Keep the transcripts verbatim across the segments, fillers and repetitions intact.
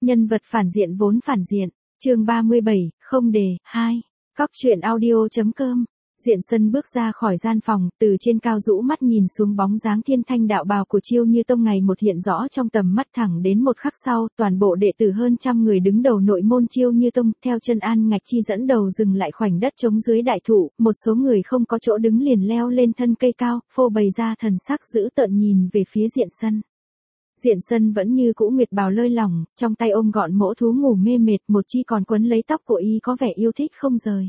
Nhân vật phản diện vốn phản diện. Chương ba mươi bảy, không đề, hai. Cóc truyện audio chấm com. Diện Sân bước ra khỏi gian phòng, từ trên cao rũ mắt nhìn xuống bóng dáng thiên thanh đạo bào của Chiêu Như Tông ngày một hiện rõ trong tầm mắt. Thẳng đến một khắc sau, toàn bộ đệ tử hơn trăm người đứng đầu nội môn Chiêu Như Tông, theo chân An Ngạch Chi dẫn đầu dừng lại khoảnh đất trống dưới đại thụ, một số người không có chỗ đứng liền leo lên thân cây cao, phô bày ra thần sắc dữ tợn nhìn về phía Diện Sân. Diện Sân vẫn như cũ nguyệt bào lơi lỏng, trong tay ôm gọn mỗ thú ngủ mê mệt, một chi còn quấn lấy tóc của y có vẻ yêu thích không rời.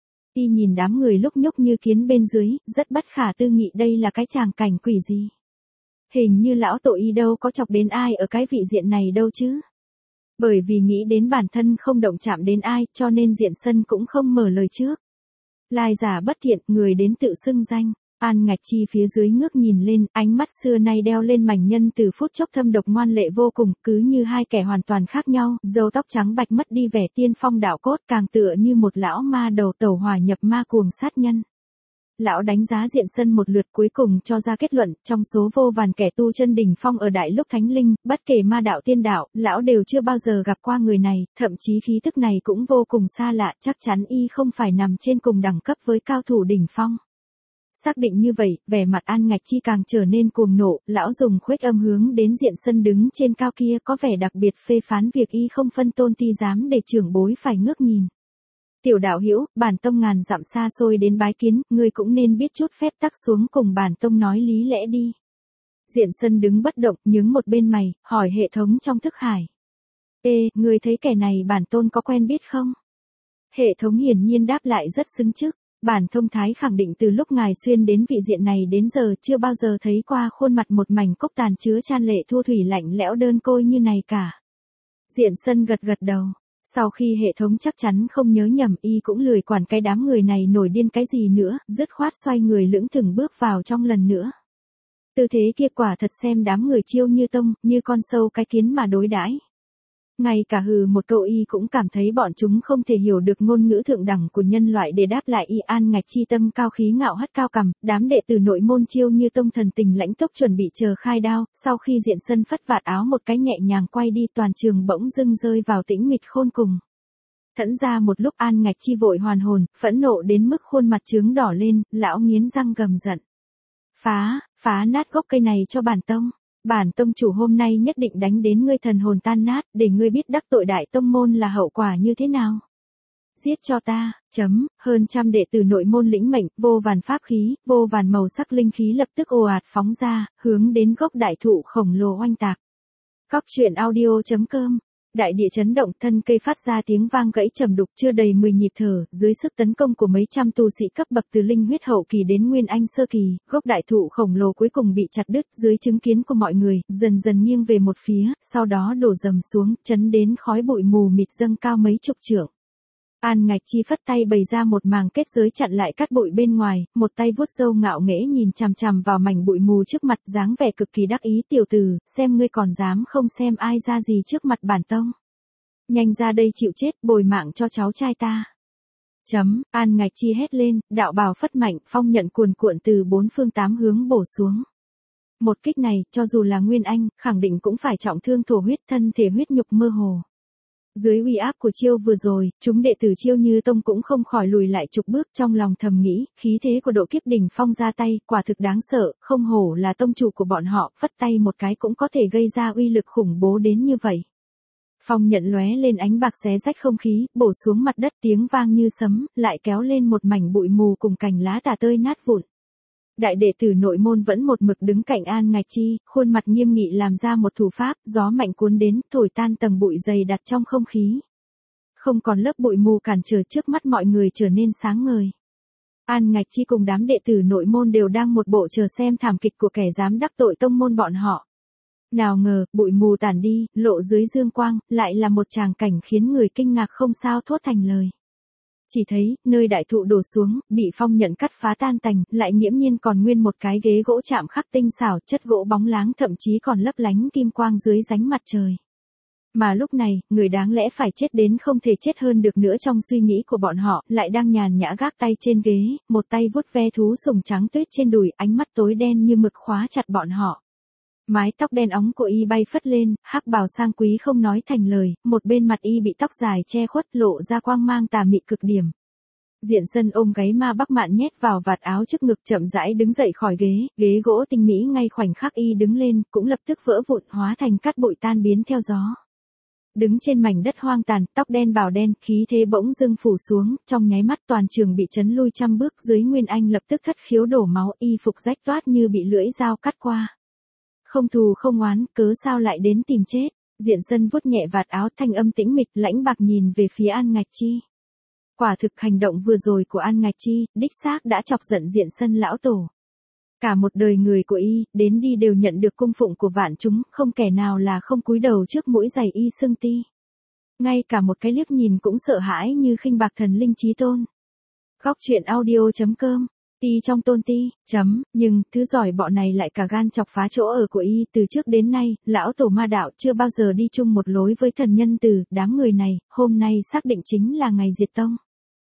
Y nhìn đám người lúc nhúc như kiến bên dưới, rất bất khả tư nghị đây là cái tràng cảnh quỷ gì. Hình như lão tổ y đâu có chọc đến ai ở cái vị diện này đâu chứ. Bởi vì nghĩ đến bản thân không động chạm đến ai, cho nên Diện Sân cũng không mở lời trước. Lai giả bất thiện, người đến tự xưng danh. An Ngạch Chi phía dưới ngước nhìn lên, ánh mắt xưa nay đeo lên mảnh nhân từ phút chốc thâm độc ngoan lệ vô cùng, cứ như hai kẻ hoàn toàn khác nhau, râu tóc trắng bạch mất đi vẻ tiên phong đạo cốt, càng tựa như một lão ma đầu tẩu hòa nhập ma cuồng sát nhân. Lão đánh giá Diện Sân một lượt cuối cùng cho ra kết luận, trong số vô vàn kẻ tu chân đỉnh phong ở đại lúc thánh linh, bất kể ma đạo tiên đạo, lão đều chưa bao giờ gặp qua người này, thậm chí khí tức này cũng vô cùng xa lạ, chắc chắn y không phải nằm trên cùng đẳng cấp với cao thủ đỉnh phong. Xác định như vậy, vẻ mặt An Ngạch Chi càng trở nên cuồng nộ, lão dùng khuếch âm hướng đến Diện Sân đứng trên cao kia có vẻ đặc biệt phê phán việc y không phân tôn ti dám để trưởng bối phải ngước nhìn. Tiểu đạo hữu, bản tông ngàn dặm xa xôi đến bái kiến, ngươi cũng nên biết chút phép tắc xuống cùng bản tông nói lý lẽ đi. Diện Sân đứng bất động, nhướng một bên mày, hỏi hệ thống trong thức hải. Ê, ngươi thấy kẻ này bản tôn có quen biết không? Hệ thống hiển nhiên đáp lại rất xứng chức. Bản thông thái khẳng định từ lúc ngài xuyên đến vị diện này đến giờ chưa bao giờ thấy qua khuôn mặt một mảnh cốc tàn chứa chan lệ thu thủy lạnh lẽo đơn côi như này cả. Diện Sân gật gật đầu. Sau khi hệ thống chắc chắn không nhớ nhầm y cũng lười quản cái đám người này nổi điên cái gì nữa, dứt khoát xoay người lững thững bước vào trong lần nữa. Tư thế kia quả thật xem đám người Chiêu Như Tông như con sâu cái kiến mà đối đãi. Ngay cả hừ một câu y cũng cảm thấy bọn chúng không thể hiểu được ngôn ngữ thượng đẳng của nhân loại để đáp lại y. An Ngạch Chi tâm cao khí ngạo hất cao cằm, đám đệ tử nội môn Chiêu Như Tông thần tình lãnh túc chuẩn bị chờ khai đao, sau khi Diện Sân phất vạt áo một cái nhẹ nhàng quay đi toàn trường bỗng dưng rơi vào tĩnh mịch khôn cùng. Thẫn ra một lúc An Ngạch Chi vội hoàn hồn, phẫn nộ đến mức khuôn mặt trướng đỏ lên, lão nghiến răng gầm giận. Phá, phá nát gốc cây này cho bản tông. Bản tông chủ hôm nay nhất định đánh đến ngươi thần hồn tan nát, để ngươi biết đắc tội đại tông môn là hậu quả như thế nào. Giết cho ta, chấm, hơn trăm đệ tử nội môn lĩnh mệnh, vô vàn pháp khí, vô vàn màu sắc linh khí lập tức ồ ạt phóng ra, hướng đến gốc đại thụ khổng lồ oanh tạc. Cóc truyện audio chấm com. Đại địa chấn động, thân cây phát ra tiếng vang gãy trầm đục chưa đầy mười nhịp thở, dưới sức tấn công của mấy trăm tu sĩ cấp bậc từ linh huyết hậu kỳ đến nguyên anh sơ kỳ, gốc đại thụ khổng lồ cuối cùng bị chặt đứt dưới chứng kiến của mọi người, dần dần nghiêng về một phía, sau đó đổ dầm xuống, chấn đến khói bụi mù mịt dâng cao mấy chục trượng. An Ngạch Chi phất tay bày ra một màng kết giới chặn lại cát bụi bên ngoài, một tay vuốt râu ngạo nghễ nhìn chằm chằm vào mảnh bụi mù trước mặt, dáng vẻ cực kỳ đắc ý. Tiểu tử, xem ngươi còn dám không xem ai ra gì trước mặt bản tông. Nhanh ra đây chịu chết, bồi mạng cho cháu trai ta. Chấm, An Ngạch Chi hét lên, đạo bào phất mạnh, phong nhận cuồn cuộn từ bốn phương tám hướng bổ xuống. Một kích này, cho dù là Nguyên Anh, khẳng định cũng phải trọng thương thổ huyết, thân thể huyết nhục mơ hồ. Dưới uy áp của chiêu vừa rồi, chúng đệ tử Chiêu Như Tông cũng không khỏi lùi lại chục bước, trong lòng thầm nghĩ, khí thế của độ kiếp đỉnh phong ra tay, quả thực đáng sợ, không hổ là tông chủ của bọn họ, phất tay một cái cũng có thể gây ra uy lực khủng bố đến như vậy. Phong nhận lóe lên ánh bạc xé rách không khí, bổ xuống mặt đất tiếng vang như sấm, lại kéo lên một mảnh bụi mù cùng cành lá tả tơi nát vụn. Đại đệ tử nội môn vẫn một mực đứng cạnh An Ngạch Chi, khuôn mặt nghiêm nghị làm ra một thủ pháp, gió mạnh cuốn đến, thổi tan tầng bụi dày đặc trong không khí. Không còn lớp bụi mù cản trở, trước mắt mọi người trở nên sáng ngời. An Ngạch Chi cùng đám đệ tử nội môn đều đang một bộ chờ xem thảm kịch của kẻ dám đắc tội tông môn bọn họ. Nào ngờ, bụi mù tản đi, lộ dưới dương quang, lại là một tràng cảnh khiến người kinh ngạc không sao thốt thành lời. Chỉ thấy, nơi đại thụ đổ xuống, bị phong nhận cắt phá tan tành, lại nghiễm nhiên còn nguyên một cái ghế gỗ chạm khắc tinh xảo, chất gỗ bóng láng thậm chí còn lấp lánh kim quang dưới ránh mặt trời. Mà lúc này, người đáng lẽ phải chết đến không thể chết hơn được nữa trong suy nghĩ của bọn họ, lại đang nhàn nhã gác tay trên ghế, một tay vuốt ve thú sùng trắng tuyết trên đùi, ánh mắt tối đen như mực khóa chặt bọn họ. Mái tóc đen óng của y bay phất lên, hắc bào sang quý không nói thành lời, một bên mặt y bị tóc dài che khuất lộ ra quang mang tà mị cực điểm. Diện Sân ôm gáy ma Bắc Mạn nhét vào vạt áo trước ngực chậm rãi đứng dậy khỏi ghế, ghế gỗ tinh mỹ ngay khoảnh khắc y đứng lên, cũng lập tức vỡ vụn hóa thành cát bụi tan biến theo gió. Đứng trên mảnh đất hoang tàn, tóc đen bào đen, khí thế bỗng dưng phủ xuống, trong nháy mắt toàn trường bị chấn lui trăm bước, dưới Nguyên Anh lập tức thất khiếu đổ máu, y phục rách toát như bị lưỡi dao cắt qua. Không thù không oán, cớ sao lại đến tìm chết? Diện Sân vuốt nhẹ vạt áo, thanh âm tĩnh mịch lãnh bạc nhìn về phía An Ngạch Chi. Quả thực hành động vừa rồi của An Ngạch Chi, đích xác đã chọc giận Diện Sân lão tổ. Cả một đời người của y, đến đi đều nhận được cung phụng của vạn chúng, không kẻ nào là không cúi đầu trước mũi giày y xưng ti. Ngay cả một cái liếc nhìn cũng sợ hãi như khinh bạc thần linh chí tôn. Góc truyện audio chấm com, ti trong tôn ti, chấm, nhưng, thứ giỏi bọ này lại cả gan chọc phá chỗ ở của y, từ trước đến nay, lão tổ ma đạo chưa bao giờ đi chung một lối với thần nhân từ, đám người này, hôm nay xác định chính là ngày diệt tông.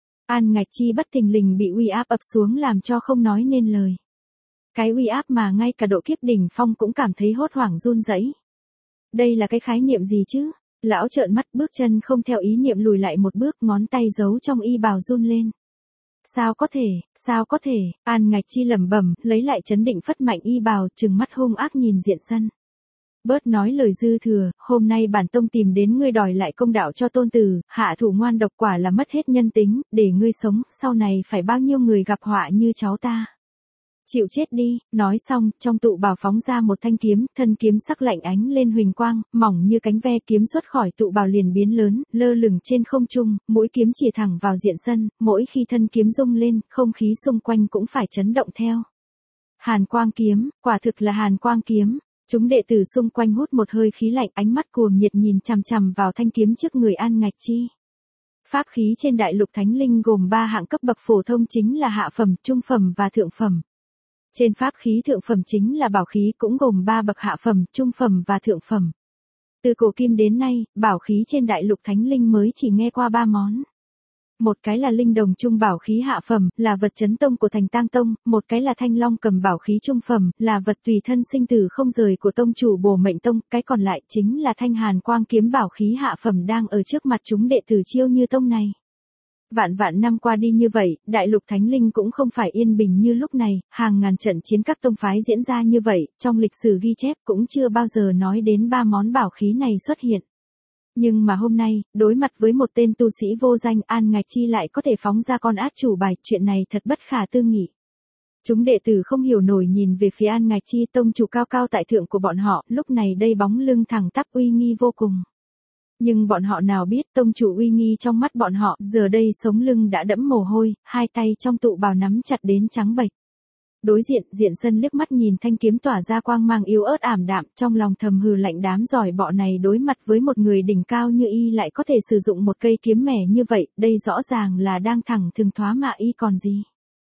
An Ngạch Chi bất thình lình bị uy áp ập xuống làm cho không nói nên lời. Cái uy áp mà ngay cả độ kiếp đỉnh phong cũng cảm thấy hốt hoảng run rẩy. Đây là cái khái niệm gì chứ? Lão trợn mắt bước chân không theo ý niệm lùi lại một bước, ngón tay giấu trong y bào run lên. Sao có thể, sao có thể, An Ngạch Chi lẩm bẩm, lấy lại chấn định phất mạnh y bào, trừng mắt hung ác nhìn Diện Sân. Bớt nói lời dư thừa, hôm nay bản tông tìm đến ngươi đòi lại công đạo cho tôn tử, hạ thủ ngoan độc quả là mất hết nhân tính, để ngươi sống, sau này phải bao nhiêu người gặp họa như cháu ta. Chịu chết đi, nói xong, trong tụ bào phóng ra một thanh kiếm, thân kiếm sắc lạnh ánh lên huỳnh quang, mỏng như cánh ve, kiếm xuất khỏi tụ bào liền biến lớn, lơ lửng trên không trung, mũi kiếm chỉ thẳng vào Diện Sân, mỗi khi thân kiếm rung lên, không khí xung quanh cũng phải chấn động theo. Hàn quang kiếm, quả thực là hàn quang kiếm. Chúng đệ tử xung quanh hút một hơi khí lạnh, ánh mắt cuồng nhiệt nhìn chằm chằm vào thanh kiếm trước người An Ngạch Chi. Pháp khí trên đại lục thánh linh gồm ba hạng cấp bậc phổ thông chính là hạ phẩm, trung phẩm và thượng phẩm. Trên pháp khí thượng phẩm chính là bảo khí cũng gồm ba bậc hạ phẩm, trung phẩm và thượng phẩm. Từ cổ kim đến nay, bảo khí trên đại lục thánh linh mới chỉ nghe qua ba món. Một cái là linh đồng trung bảo khí hạ phẩm, là vật chấn tông của Thành Tang Tông, một cái là thanh long cầm bảo khí trung phẩm, là vật tùy thân sinh tử không rời của tông chủ Bồ Mệnh Tông, cái còn lại chính là thanh hàn quang kiếm bảo khí hạ phẩm đang ở trước mặt chúng đệ tử Chiêu Như Tông này. Vạn vạn năm qua đi như vậy, đại lục thánh linh cũng không phải yên bình như lúc này, hàng ngàn trận chiến các tông phái diễn ra như vậy, trong lịch sử ghi chép cũng chưa bao giờ nói đến ba món bảo khí này xuất hiện. Nhưng mà hôm nay, đối mặt với một tên tu sĩ vô danh, An Ngạch Chi lại có thể phóng ra con át chủ bài, chuyện này thật bất khả tư nghị. Chúng đệ tử không hiểu nổi nhìn về phía An Ngạch Chi, tông chủ cao cao tại thượng của bọn họ, lúc này đây bóng lưng thẳng tắp uy nghi vô cùng. Nhưng bọn họ nào biết tông chủ uy nghi trong mắt bọn họ, giờ đây sống lưng đã đẫm mồ hôi, hai tay trong tụ bào nắm chặt đến trắng bệch. Đối diện, Diện Sân liếc mắt nhìn thanh kiếm tỏa ra quang mang yếu ớt ảm đạm, trong lòng thầm hừ lạnh, đám giỏi bọ này đối mặt với một người đỉnh cao như y lại có thể sử dụng một cây kiếm mẻ như vậy, đây rõ ràng là đang thẳng thừng thoá mạ y còn gì.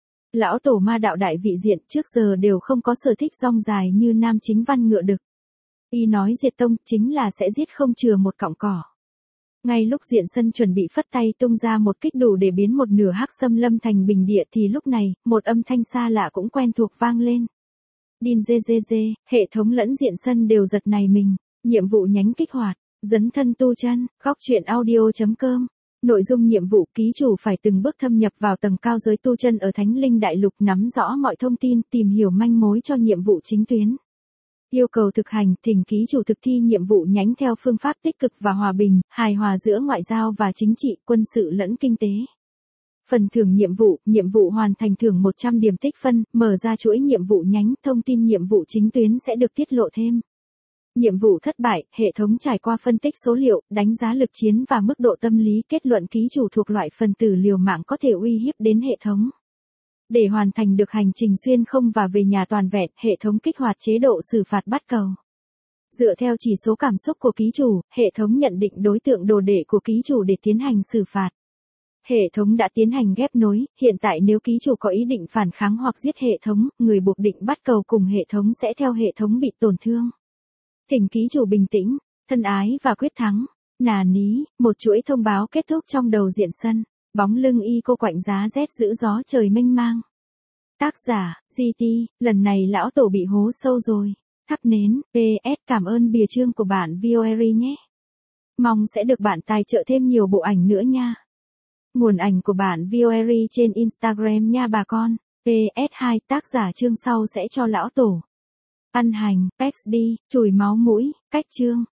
Lão tổ ma đạo đại vị Diện trước giờ đều không có sở thích rong dài như nam chính văn ngựa đực. Y nói diệt tông chính là sẽ giết không chừa một cọng cỏ. Ngay lúc Diện Sân chuẩn bị phất tay tung ra một kích đủ để biến một nửa hắc xâm lâm thành bình địa thì lúc này, một âm thanh xa lạ cũng quen thuộc vang lên. Đin dê dê dê, hệ thống lẫn Diện Sân đều giật nảy mình, nhiệm vụ nhánh kích hoạt, dấn thân tu chân, góc truyện audio chấm com. Nội dung nhiệm vụ, ký chủ phải từng bước thâm nhập vào tầng cao giới tu chân ở Thánh Linh Đại Lục, nắm rõ mọi thông tin, tìm hiểu manh mối cho nhiệm vụ chính tuyến. Yêu cầu thực hành, thỉnh ký chủ thực thi nhiệm vụ nhánh theo phương pháp tích cực và hòa bình, hài hòa giữa ngoại giao và chính trị, quân sự lẫn kinh tế. Phần thưởng nhiệm vụ, nhiệm vụ hoàn thành thưởng một trăm điểm tích phân, mở ra chuỗi nhiệm vụ nhánh, thông tin nhiệm vụ chính tuyến sẽ được tiết lộ thêm. Nhiệm vụ thất bại, hệ thống trải qua phân tích số liệu, đánh giá lực chiến và mức độ tâm lý, kết luận ký chủ thuộc loại phần tử liều mạng có thể uy hiếp đến hệ thống. Để hoàn thành được hành trình xuyên không và về nhà toàn vẹn, hệ thống kích hoạt chế độ xử phạt bắt cầu. Dựa theo chỉ số cảm xúc của ký chủ, hệ thống nhận định đối tượng đồ đệ của ký chủ để tiến hành xử phạt. Hệ thống đã tiến hành ghép nối, hiện tại nếu ký chủ có ý định phản kháng hoặc giết hệ thống, người buộc định bắt cầu cùng hệ thống sẽ theo hệ thống bị tổn thương. Thỉnh ký chủ bình tĩnh, thân ái và quyết thắng. Nà ní, một chuỗi thông báo kết thúc trong đầu Diện Sân. Bóng lưng y cô quạnh giá rét giữ gió trời mênh mang. Tác giả, giê tê, lần này lão tổ bị hố sâu rồi. thắp nến. pê ét Cảm ơn bìa chương của bạn Vioeri nhé. Mong sẽ được bạn tài trợ thêm nhiều bộ ảnh nữa nha. Nguồn ảnh của bạn Vioeri trên Instagram nha bà con. pê ét hai Tác giả chương sau sẽ cho lão tổ ăn hành, pex đi, chùi máu mũi, cách chương.